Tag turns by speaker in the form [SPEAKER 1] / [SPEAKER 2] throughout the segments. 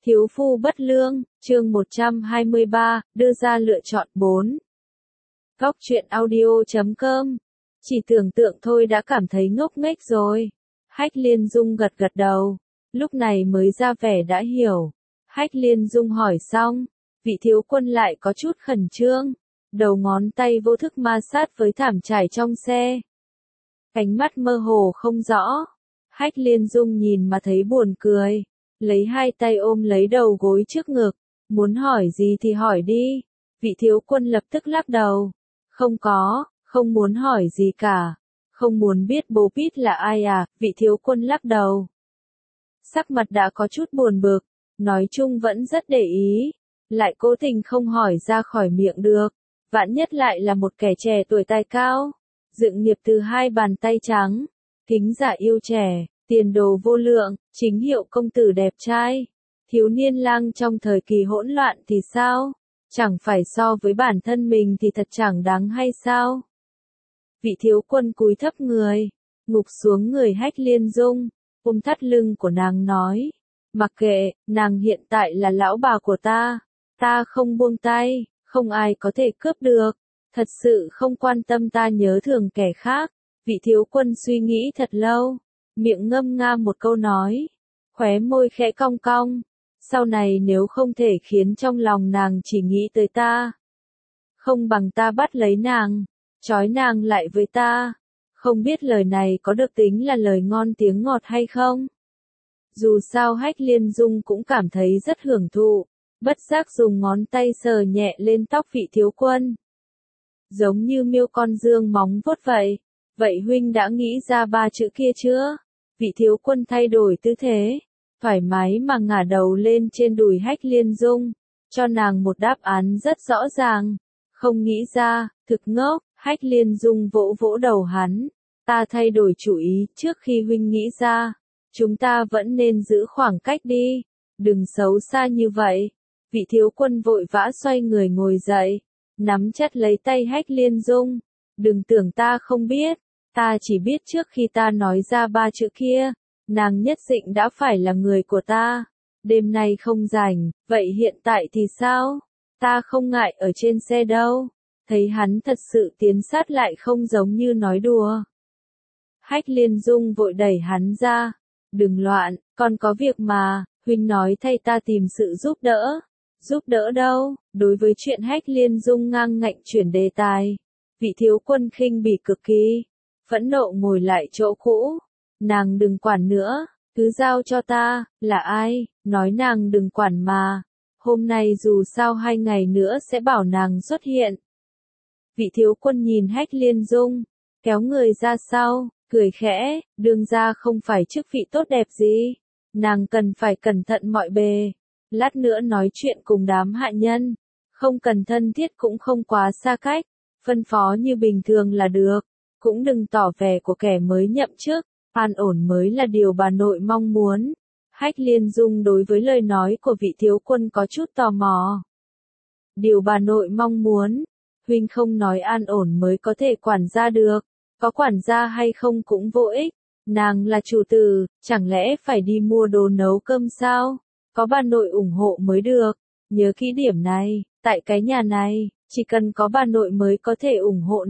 [SPEAKER 1] Thiếu phu bất lương, chương 123, đưa ra lựa chọn 4. Góc truyện audio.com. Chỉ tưởng tượng thôi đã cảm thấy ngốc nghếch rồi. Hách Liên Dung gật gật đầu, lúc này mới ra vẻ đã hiểu. Hách Liên Dung hỏi xong, vị thiếu quân lại có chút khẩn trương, đầu ngón tay vô thức ma sát với thảm trải trong xe. Ánh mắt mơ hồ không rõ, Hách Liên Dung nhìn mà thấy buồn cười, lấy hai tay ôm lấy đầu gối trước ngực, muốn hỏi gì thì hỏi đi. Vị thiếu quân lập tức lắc đầu, không muốn hỏi gì cả, không muốn biết bố Pít là ai à, vị thiếu quân lắc đầu. Sắc mặt đã có chút buồn bực, nói chung vẫn rất để ý, lại cố tình không hỏi ra khỏi miệng được, vạn nhất lại là một kẻ trẻ tuổi tài cao, dựng nghiệp từ hai bàn tay trắng, thính giả yêu trẻ, tiền đồ vô lượng, chính hiệu công tử đẹp trai, thiếu niên lang trong thời kỳ hỗn loạn thì sao? Chẳng phải so với bản thân mình thì thật chẳng đáng hay sao? Vị thiếu quân cúi thấp người, ngục xuống người Hách Liên Dung, ôm thắt lưng của nàng nói, mặc kệ, nàng hiện tại là lão bà của ta không buông tay, không ai có thể cướp được, thật sự không quan tâm ta nhớ thường kẻ khác. Vị thiếu quân suy nghĩ thật lâu, miệng ngâm nga một câu nói, khóe môi khẽ cong cong, sau này nếu không thể khiến trong lòng nàng chỉ nghĩ tới ta, không bằng ta bắt lấy nàng, trói nàng lại với ta. Không biết lời này có được tính là lời ngon tiếng ngọt hay không? Dù sao Hách Liên Dung cũng cảm thấy rất hưởng thụ, bất giác dùng ngón tay sờ nhẹ lên tóc vị thiếu quân. Giống như miêu con dương móng vuốt vậy. Vậy huynh đã nghĩ ra ba chữ kia chưa? Vị thiếu quân thay đổi tư thế, thoải mái mà ngả đầu lên trên đùi Hách Liên Dung, cho nàng một đáp án rất rõ ràng. Không nghĩ ra, thực ngốc. Hách Liên Dung vỗ vỗ đầu hắn, ta thay đổi chủ ý, trước khi huynh nghĩ ra, chúng ta vẫn nên giữ khoảng cách đi, đừng xấu xa như vậy. Vị thiếu quân vội vã xoay người ngồi dậy, nắm chặt lấy tay Hách Liên Dung, đừng tưởng ta không biết, ta chỉ biết trước khi ta nói ra ba chữ kia, nàng nhất định đã phải là người của ta. Đêm nay không rảnh, vậy hiện tại thì sao? Ta không ngại ở trên xe đâu. Thấy hắn thật sự tiến sát lại không giống như nói đùa. Hách Liên Dung vội đẩy hắn ra, đừng loạn, còn có việc mà, huynh nói thay ta tìm sự giúp đỡ. Giúp đỡ đâu? Đối với chuyện Hách Liên Dung ngang ngạnh chuyển đề tài, vị thiếu quân khinh bỉ cực kỳ, phẫn nộ ngồi lại chỗ cũ. Nàng đừng quản nữa, cứ giao cho ta. Là ai? Nói nàng đừng quản mà. Hôm nay dù sao 2 ngày nữa sẽ bảo nàng xuất hiện. Vị thiếu quân nhìn Hách Liên Dung, kéo người ra sau, cười khẽ, đương ra không phải chức vị tốt đẹp gì. Nàng cần phải cẩn thận mọi bề. Lát nữa nói chuyện cùng đám hạ nhân, không cần thân thiết cũng không quá xa cách, phân phó như bình thường là được, cũng đừng tỏ vẻ của kẻ mới nhậm chức, an ổn mới là điều bà nội mong muốn. Hách Liên Dung đối với lời nói của vị thiếu quân có chút tò mò. Điều bà nội mong muốn, huynh không nói an ổn mới có thể quản gia được, có quản gia hay không cũng vô ích, nàng là chủ tử, chẳng lẽ phải đi mua đồ nấu cơm sao? Có bà nội ủng hộ mới được, nhớ kỹ điểm này, tại cái nhà này, chỉ cần có bà nội mới có thể ủng hộ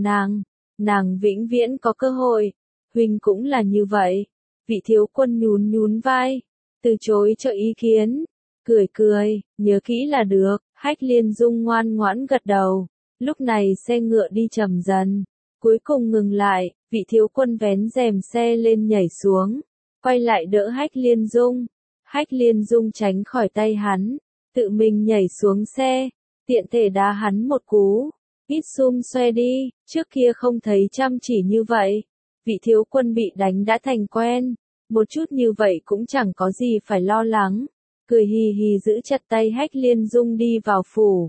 [SPEAKER 1] nàng vĩnh viễn có cơ hội. Huynh cũng là như vậy. Vị thiếu quân nhún nhún vai, từ chối cho ý kiến, cười, nhớ kỹ là được. Hách Liên Dung ngoan ngoãn gật đầu. Lúc này xe ngựa đi chậm dần, cuối cùng ngừng lại, vị thiếu quân vén rèm xe lên nhảy xuống, quay lại đỡ Hách Liên Dung. Hách Liên Dung tránh khỏi tay hắn, tự mình nhảy xuống xe, tiện thể đá hắn một cú. Ít xum xoe đi, trước kia không thấy chăm chỉ như vậy. Vị thiếu quân bị đánh đã thành quen, một chút như vậy cũng chẳng có gì phải lo lắng. Cười hì hì giữ chặt tay Hách Liên Dung đi vào phủ.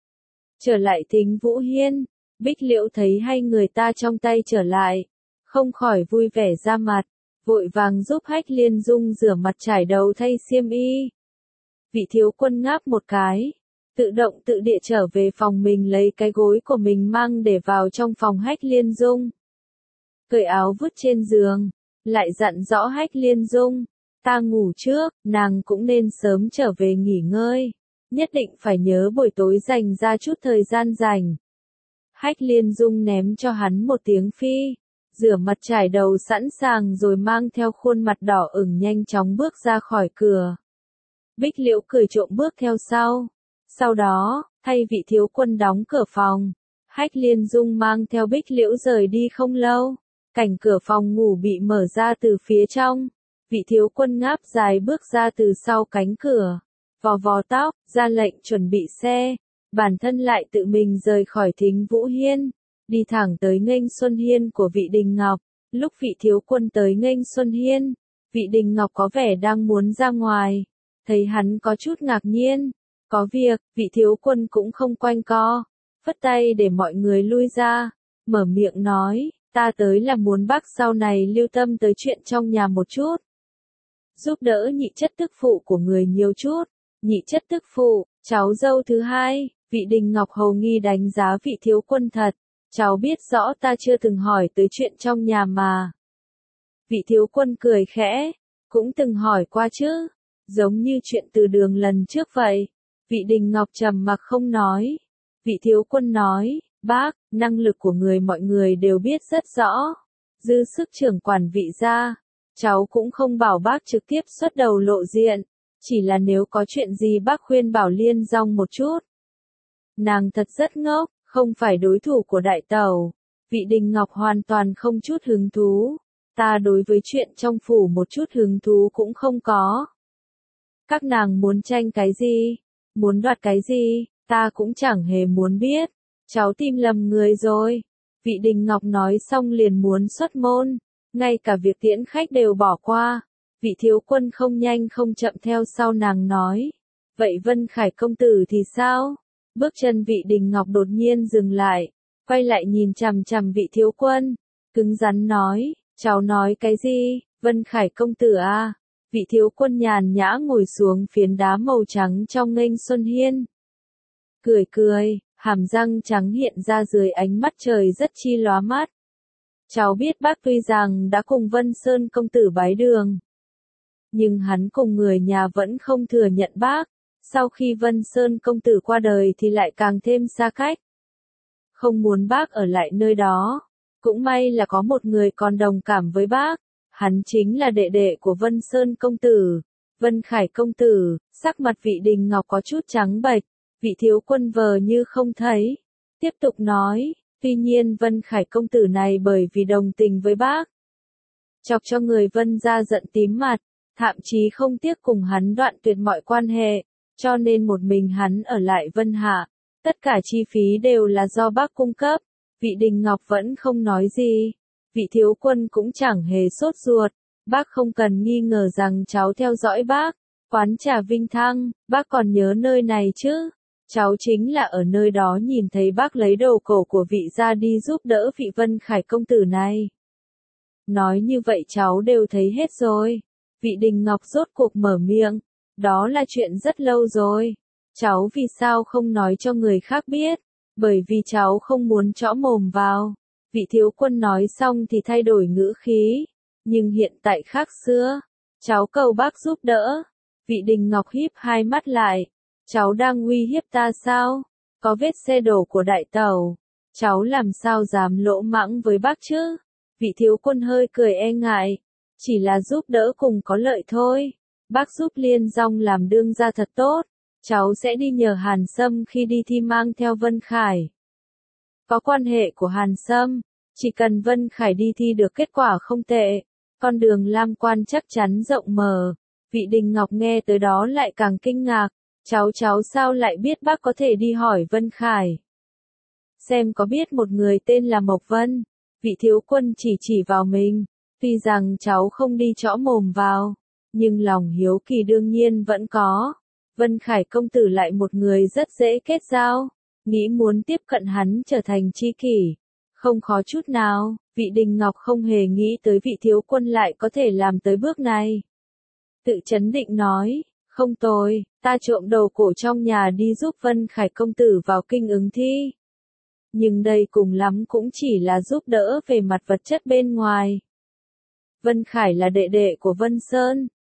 [SPEAKER 1] Trở lại Thính Vũ Hiên, Bích Liễu thấy hai người ta trong tay trở lại, không khỏi vui vẻ ra mặt, vội vàng giúp Hách Liên Dung rửa mặt trải đầu thay xiêm y. Vị thiếu quân ngáp một cái, tự động tự địa trở về phòng mình lấy cái gối của mình mang để vào trong phòng Hách Liên Dung. Cởi áo vứt trên giường, lại dặn rõ Hách Liên Dung, ta ngủ trước, nàng cũng nên sớm trở về nghỉ ngơi. Nhất định phải nhớ buổi tối dành ra chút thời gian rảnh. Hách Liên Dung ném cho hắn một tiếng phi, rửa mặt trải đầu sẵn sàng rồi mang theo khuôn mặt đỏ ửng nhanh chóng bước ra khỏi cửa. Bích Liễu cười trộm bước theo sau. Sau đó, thay vị thiếu quân đóng cửa phòng, Hách Liên Dung mang theo Bích Liễu rời đi không lâu. Cảnh cửa phòng ngủ bị mở ra từ phía trong. Vị thiếu quân ngáp dài bước ra từ sau cánh cửa, vò vò tóc, ra lệnh chuẩn bị xe. Bản thân lại tự mình rời khỏi Thính Vũ Hiên, đi thẳng tới nghênh Xuân Hiên của vị Đình Ngọc. Lúc vị thiếu quân tới nghênh Xuân Hiên, vị Đình Ngọc có vẻ đang muốn ra ngoài. Thấy hắn có chút ngạc nhiên. Có việc, vị thiếu quân cũng không quanh co, phất tay để mọi người lui ra, mở miệng nói, ta tới là muốn bác sau này lưu tâm tới chuyện trong nhà một chút. Giúp đỡ nhị chất tức phụ của người nhiều chút. Nhị chất tức phụ, cháu dâu thứ hai, vị Đình Ngọc hầu nghi đánh giá vị thiếu quân thật. Cháu biết rõ ta chưa từng hỏi tới chuyện trong nhà mà. Vị thiếu quân cười khẽ, cũng từng hỏi qua chứ, giống như chuyện từ đường lần trước vậy. Vị Đình Ngọc trầm mặc không nói. Vị thiếu quân nói, bác, năng lực của người mọi người đều biết rất rõ. Dư sức trưởng quản vị gia, cháu cũng không bảo bác trực tiếp xuất đầu lộ diện. Chỉ là nếu có chuyện gì bác khuyên bảo Liên Dong một chút. Nàng thật rất ngốc, không phải đối thủ của đại tẩu. Vị Đình Ngọc hoàn toàn không chút hứng thú. Ta đối với chuyện trong phủ một chút hứng thú cũng không có. Các nàng muốn tranh cái gì? Muốn đoạt cái gì? Ta cũng chẳng hề muốn biết. Cháu tìm lầm người rồi. Vị Đình Ngọc nói xong liền muốn xuất môn. Ngay cả việc tiễn khách đều bỏ qua. Vị thiếu quân không nhanh không chậm theo sau nàng nói. Vậy Vân Khải công tử thì sao? Bước chân vị Đình Ngọc đột nhiên dừng lại. Quay lại nhìn chằm chằm vị thiếu quân. Cứng rắn nói. Cháu nói cái gì? Vân Khải công tử à? Vị thiếu quân nhàn nhã ngồi xuống phiến đá màu trắng trong nghênh Xuân Hiên. Cười cười, hàm răng trắng hiện ra dưới ánh mắt trời rất chi lóa mắt. Cháu biết bác tuy rằng đã cùng Vân Sơn công tử bái đường, nhưng hắn cùng người nhà vẫn không thừa nhận bác. Sau khi Vân Sơn công tử qua đời thì lại càng thêm xa cách. Không muốn bác ở lại nơi đó. Cũng may là có một người còn đồng cảm với bác. Hắn chính là đệ đệ của Vân Sơn công tử, Vân Khải công tử. Sắc mặt vị Đình Ngọc có chút trắng bệch. Vị thiếu quân vờ như không thấy. Tiếp tục nói, tuy nhiên Vân Khải công tử này bởi vì đồng tình với bác, chọc cho người Vân gia giận tím mặt, thậm chí không tiếc cùng hắn đoạn tuyệt mọi quan hệ, cho nên một mình hắn ở lại Vân Hạ. Tất cả chi phí đều là do bác cung cấp. Vị Đình Ngọc vẫn không nói gì. Vị thiếu quân cũng chẳng hề sốt ruột. Bác không cần nghi ngờ rằng cháu theo dõi bác. Quán trà Vinh Thăng, bác còn nhớ nơi này chứ? Cháu chính là ở nơi đó nhìn thấy bác lấy đồ cổ của vị gia đi giúp đỡ vị Vân Khải công tử này. Nói như vậy cháu đều thấy hết rồi. Vị Đình Ngọc rốt cuộc mở miệng. Đó là chuyện rất lâu rồi. Cháu vì sao không nói cho người khác biết? Bởi vì cháu không muốn chõ mồm vào. Vị thiếu quân nói xong thì thay đổi ngữ khí. Nhưng hiện tại khác xưa. Cháu cầu bác giúp đỡ. Vị Đình Ngọc híp hai mắt lại. Cháu đang uy hiếp ta sao? Có vết xe đổ của đại tẩu. Cháu làm sao dám lỗ mãng với bác chứ? Vị thiếu quân hơi cười e ngại. Chỉ là giúp đỡ cùng có lợi thôi. Bác giúp Liên Dong làm đương gia thật tốt. Cháu sẽ đi nhờ Hàn Sâm khi đi thi mang theo Vân Khải. Có quan hệ của Hàn Sâm, chỉ cần Vân Khải đi thi được kết quả không tệ, con đường lam quan chắc chắn rộng mở. Vị Đình Ngọc nghe tới đó lại càng kinh ngạc. Cháu sao lại biết bác có thể đi hỏi Vân Khải? Xem có biết một người tên là Mộc Vân. Vị thiếu quân chỉ vào mình. Tuy rằng cháu không đi chõ mồm vào, nhưng lòng hiếu kỳ đương nhiên vẫn có. Vân Khải công tử lại một người rất dễ kết giao. Nghĩ muốn tiếp cận hắn trở thành tri kỷ. Không khó chút nào. Vị Đình Ngọc không hề nghĩ tới vị thiếu quân lại có thể làm tới bước này. Tự chấn định nói. Không tồi, ta trộm đồ cổ trong nhà đi giúp Vân Khải công tử vào kinh ứng thi. Nhưng đây cùng lắm cũng chỉ là giúp đỡ về mặt vật chất bên ngoài. Vân Khải là đệ đệ của Vân Sơn.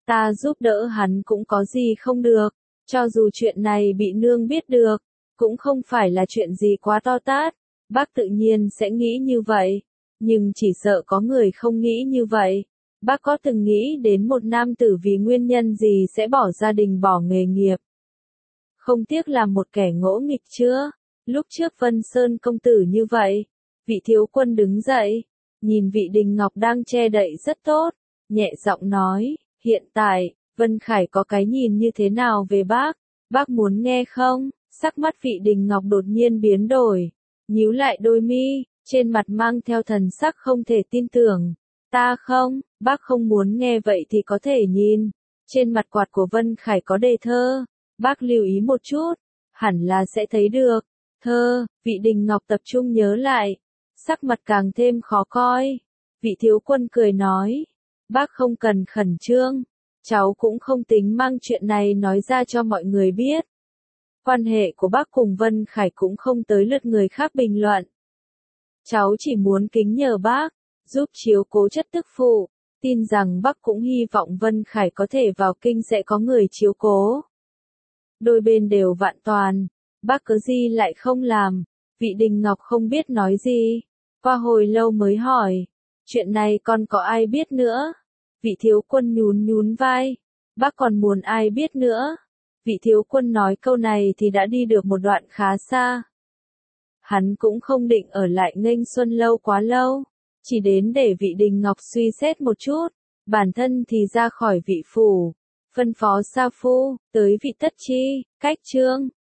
[SPEAKER 1] Ta giúp đỡ hắn cũng có gì không được, cho dù chuyện này bị nương biết được, cũng không phải là chuyện gì quá to tát, bác tự nhiên sẽ nghĩ như vậy, nhưng chỉ sợ có người không nghĩ như vậy. Bác có từng nghĩ đến một nam tử vì nguyên nhân gì sẽ bỏ gia đình bỏ nghề nghiệp? Không tiếc là một kẻ ngỗ nghịch chưa? Lúc trước Vân Sơn công tử như vậy, vị thiếu quân đứng dậy, nhìn vị Đình Ngọc đang che đậy rất tốt, nhẹ giọng nói, hiện tại, Vân Khải có cái nhìn như thế nào về bác muốn nghe không? Sắc mắt vị Đình Ngọc đột nhiên biến đổi, nhíu lại đôi mi, trên mặt mang theo thần sắc không thể tin tưởng. Ta không, bác không muốn nghe vậy thì có thể nhìn. Trên mặt quạt của Vân Khải có đề thơ, bác lưu ý một chút, hẳn là sẽ thấy được. Thơ, vị Đình Ngọc tập trung nhớ lại, sắc mặt càng thêm khó coi. Vị thiếu quân cười nói, bác không cần khẩn trương, cháu cũng không tính mang chuyện này nói ra cho mọi người biết. Quan hệ của bác cùng Vân Khải cũng không tới lượt người khác bình luận. Cháu chỉ muốn kính nhờ bác, giúp chiếu cố chất tức phụ, tin rằng bác cũng hy vọng Vân Khải có thể vào kinh sẽ có người chiếu cố. Đôi bên đều vạn toàn, bác cớ gì lại không làm, vị Đình Ngọc không biết nói gì, qua hồi lâu mới hỏi, chuyện này còn có ai biết nữa? Vị thiếu quân nhún vai, bác còn muốn ai biết nữa? Vị thiếu quân nói câu này thì đã đi được một đoạn khá xa. Hắn cũng không định ở lại Nghênh Xuân lâu quá lâu, chỉ đến để vị Đình Ngọc suy xét một chút, bản thân thì ra khỏi vị phủ, phân phó sa phu, tới vị Tất Chi, cách trương,